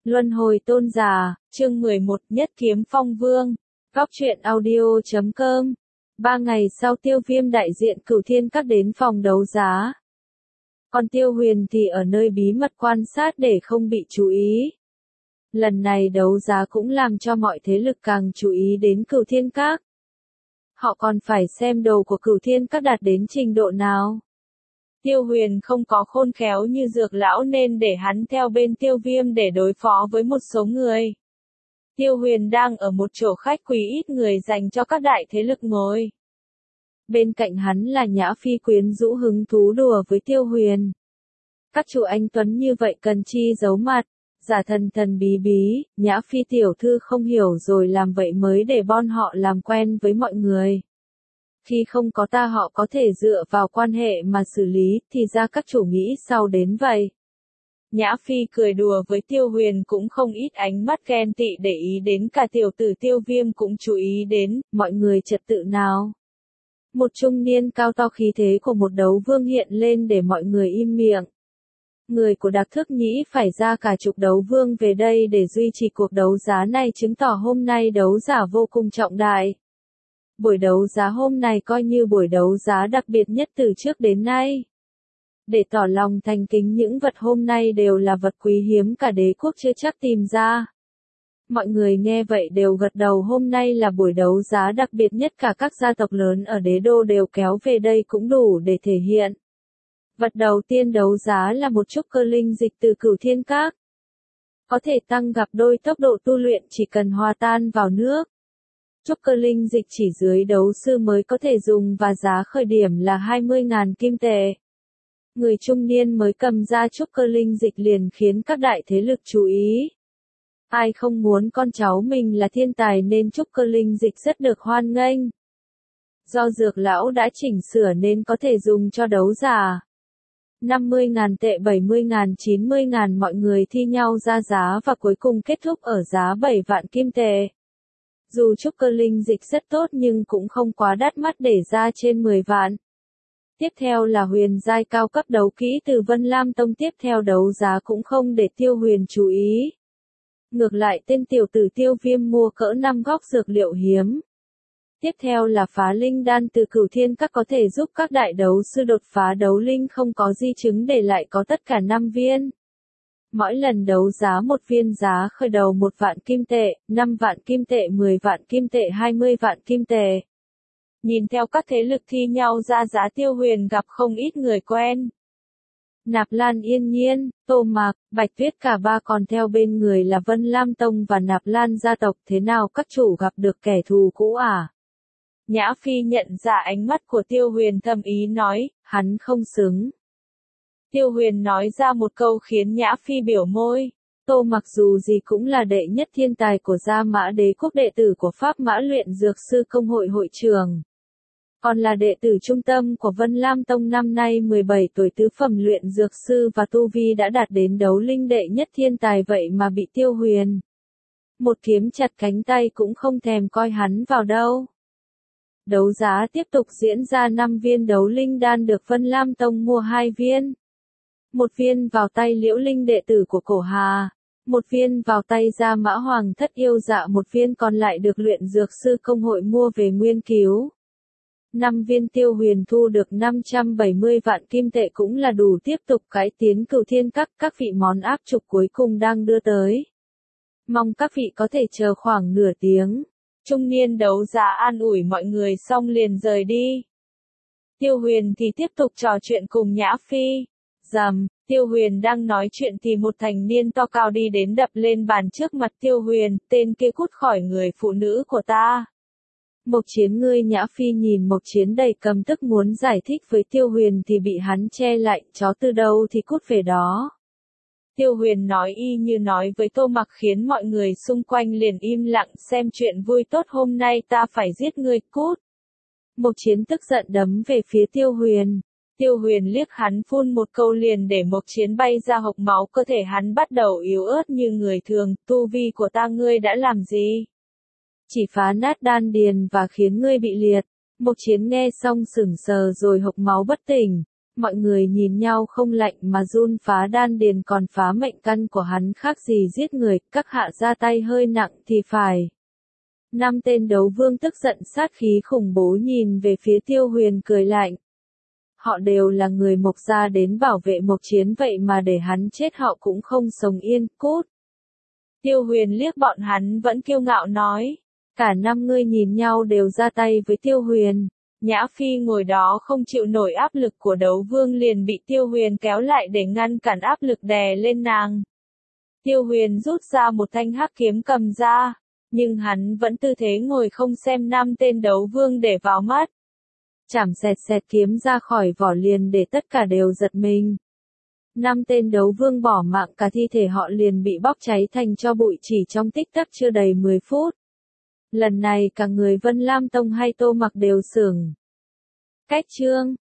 Luân hồi tôn giả, chương 11, Nhất kiếm phong vương. Góc truyện audio.com. 3 ngày sau Tiêu Viêm đại diện Cửu Thiên Các đến phòng đấu giá. Còn Tiêu Huyền thì ở nơi bí mật quan sát để không bị chú ý. Lần này đấu giá cũng làm cho mọi thế lực càng chú ý đến Cửu Thiên Các. Họ còn phải xem đồ của Cửu Thiên Các đạt đến trình độ nào. Tiêu Huyền không có khôn khéo như Dược Lão nên để hắn theo bên Tiêu Viêm để đối phó với một số người. Tiêu Huyền đang ở một chỗ khách quý ít người dành cho các đại thế lực ngồi. Bên cạnh hắn là Nhã Phi quyến rũ hứng thú đùa với Tiêu Huyền. Các chủ anh tuấn như vậy cần chi giấu mặt, giả thần thần bí bí, Nhã Phi tiểu thư không hiểu rồi làm vậy mới để bọn họ làm quen với mọi người. Khi không có ta họ có thể dựa vào quan hệ mà xử lý, thì ra các chủ nghĩ sau đến vậy. Nhã Phi cười đùa với Tiêu Huyền cũng không ít ánh mắt ghen tị để ý đến cả tiểu tử Tiêu Viêm cũng chú ý đến, mọi người trật tự nào. Một trung niên cao to khí thế của một đấu vương hiện lên để mọi người im miệng. Người của Đạc Thức Nhĩ phải ra cả chục đấu vương về đây để duy trì cuộc đấu giá này, chứng tỏ hôm nay đấu giá vô cùng trọng đại. Buổi đấu giá hôm nay coi như buổi đấu giá đặc biệt nhất từ trước đến nay. Để tỏ lòng thành kính, những vật hôm nay đều là vật quý hiếm cả đế quốc chưa chắc tìm ra. Mọi người nghe vậy đều gật đầu, hôm nay là buổi đấu giá đặc biệt nhất, cả các gia tộc lớn ở đế đô đều kéo về đây cũng đủ để thể hiện. Vật đầu tiên đấu giá là một trúc cơ linh dịch từ Cửu Thiên Các. Có thể tăng gấp đôi tốc độ tu luyện chỉ cần hòa tan vào nước. Trúc cơ linh dịch chỉ dưới đấu sư mới có thể dùng và giá khởi điểm là 20.000 kim tệ. Người trung niên mới cầm ra trúc cơ linh dịch liền khiến các đại thế lực chú ý. Ai không muốn con cháu mình là thiên tài nên trúc cơ linh dịch rất được hoan nghênh. Do Dược Lão đã chỉnh sửa nên có thể dùng cho đấu giá. 50.000 tệ, 70.000, 90.000, mọi người thi nhau ra giá và cuối cùng kết thúc ở giá 7 vạn kim tệ. Dù trúc cơ linh dịch rất tốt nhưng cũng không quá đắt mắt để ra trên 10 vạn. Tiếp theo là huyền giai cao cấp đấu kỹ từ Vân Lam Tông, tiếp theo đấu giá cũng không để Tiêu Huyền chú ý. Ngược lại tên tiểu tử Tiêu Viêm mua cỡ 5 góc dược liệu hiếm. Tiếp theo là phá linh đan từ Cửu Thiên Các, có thể giúp các đại đấu sư đột phá đấu linh không có di chứng, để lại có tất cả 5 viên. Mỗi lần đấu giá một viên giá khởi đầu 1 vạn kim tệ, 5 vạn kim tệ, 10 vạn kim tệ, 20 vạn kim tệ. Nhìn theo các thế lực thi nhau ra giá, Tiêu Huyền gặp không ít người quen. Nạp Lan Yên Nhiên, Tô Mạc, Bạch Tuyết cả ba, còn theo bên người là Vân Lam Tông và Nạp Lan gia tộc. Thế nào các chủ gặp được kẻ thù cũ à? Nhã Phi nhận ra ánh mắt của Tiêu Huyền, thầm ý nói, hắn không xứng. Tiêu Huyền nói ra một câu khiến Nhã Phi biểu môi. Tô Mặc dù gì cũng là đệ nhất thiên tài của Gia Mã Đế quốc, đệ tử của Pháp Mã Luyện Dược Sư Công hội hội trưởng. Còn là đệ tử trung tâm của Vân Lam Tông, năm nay 17 tuổi, tứ phẩm luyện dược sư và tu vi đã đạt đến đấu linh đệ nhất thiên tài, vậy mà bị Tiêu Huyền một kiếm chặt cánh tay cũng không thèm coi hắn vào đâu. Đấu giá tiếp tục diễn ra, 5 viên đấu linh đan được Vân Lam Tông mua 2 viên. 1 viên vào tay Liễu Linh đệ tử của Cổ Hà, 1 viên vào tay Gia Mã Hoàng thất yêu dạ, 1 viên còn lại được luyện dược sư công hội mua về nguyên cứu. 5 viên Tiêu Huyền thu được 570 vạn kim tệ cũng là đủ tiếp tục cải tiến Cửu Thiên Các. Các vị, món áp trục cuối cùng đang đưa tới. Mong các vị có thể chờ khoảng nửa tiếng. Trung niên đấu giá an ủi mọi người xong liền rời đi. Tiêu Huyền thì tiếp tục trò chuyện cùng Nhã Phi. Rầm, Tiêu Huyền đang nói chuyện thì một thành niên to cao đi đến đập lên bàn trước mặt Tiêu Huyền, tên kia cút khỏi người phụ nữ của ta. Mộc Chiến, ngươi. Nhã Phi nhìn Mộc Chiến đầy căm tức muốn giải thích với Tiêu Huyền thì bị hắn che lại, chó từ đâu thì cút về đó. Tiêu Huyền nói y như nói với Tô Mặc khiến mọi người xung quanh liền im lặng, xem chuyện vui tốt, hôm nay ta phải giết ngươi, cút. Mộc Chiến tức giận đấm về phía Tiêu Huyền. Tiêu Huyền liếc hắn phun một câu liền để Mộc Chiến bay ra hộc máu, cơ thể hắn bắt đầu yếu ớt như người thường. Tu vi của ta ngươi đã làm gì? Chỉ phá nát đan điền và khiến ngươi bị liệt. Mộc Chiến nghe xong sững sờ rồi hộc máu bất tỉnh. Mọi người nhìn nhau không lạnh mà run, phá đan điền còn phá mệnh căn của hắn khác gì giết người, các hạ ra tay hơi nặng thì phải. 5 tên đấu vương tức giận sát khí khủng bố nhìn về phía Tiêu Huyền cười lạnh. Họ đều là người Mộc gia đến bảo vệ Mộc Chiến, vậy mà để hắn chết họ cũng không sống yên, cút. Tiêu Huyền liếc bọn hắn vẫn kiêu ngạo nói. Cả 5 người nhìn nhau đều ra tay với Tiêu Huyền. Nhã Phi ngồi đó không chịu nổi áp lực của đấu vương liền bị Tiêu Huyền kéo lại để ngăn cản áp lực đè lên nàng. Tiêu Huyền rút ra một thanh hắc kiếm cầm ra, nhưng hắn vẫn tư thế ngồi không xem 5 tên đấu vương để vào mắt. Chảm xẹt xẹt kiếm ra khỏi vỏ liền để tất cả đều giật mình. 5 tên đấu vương bỏ mạng, cả thi thể họ liền bị bóc cháy thành tro bụi chỉ trong tích tắc chưa đầy 10 phút. Lần này cả người Vân Lam Tông hay Tô Mặc đều sưởng. Cách chương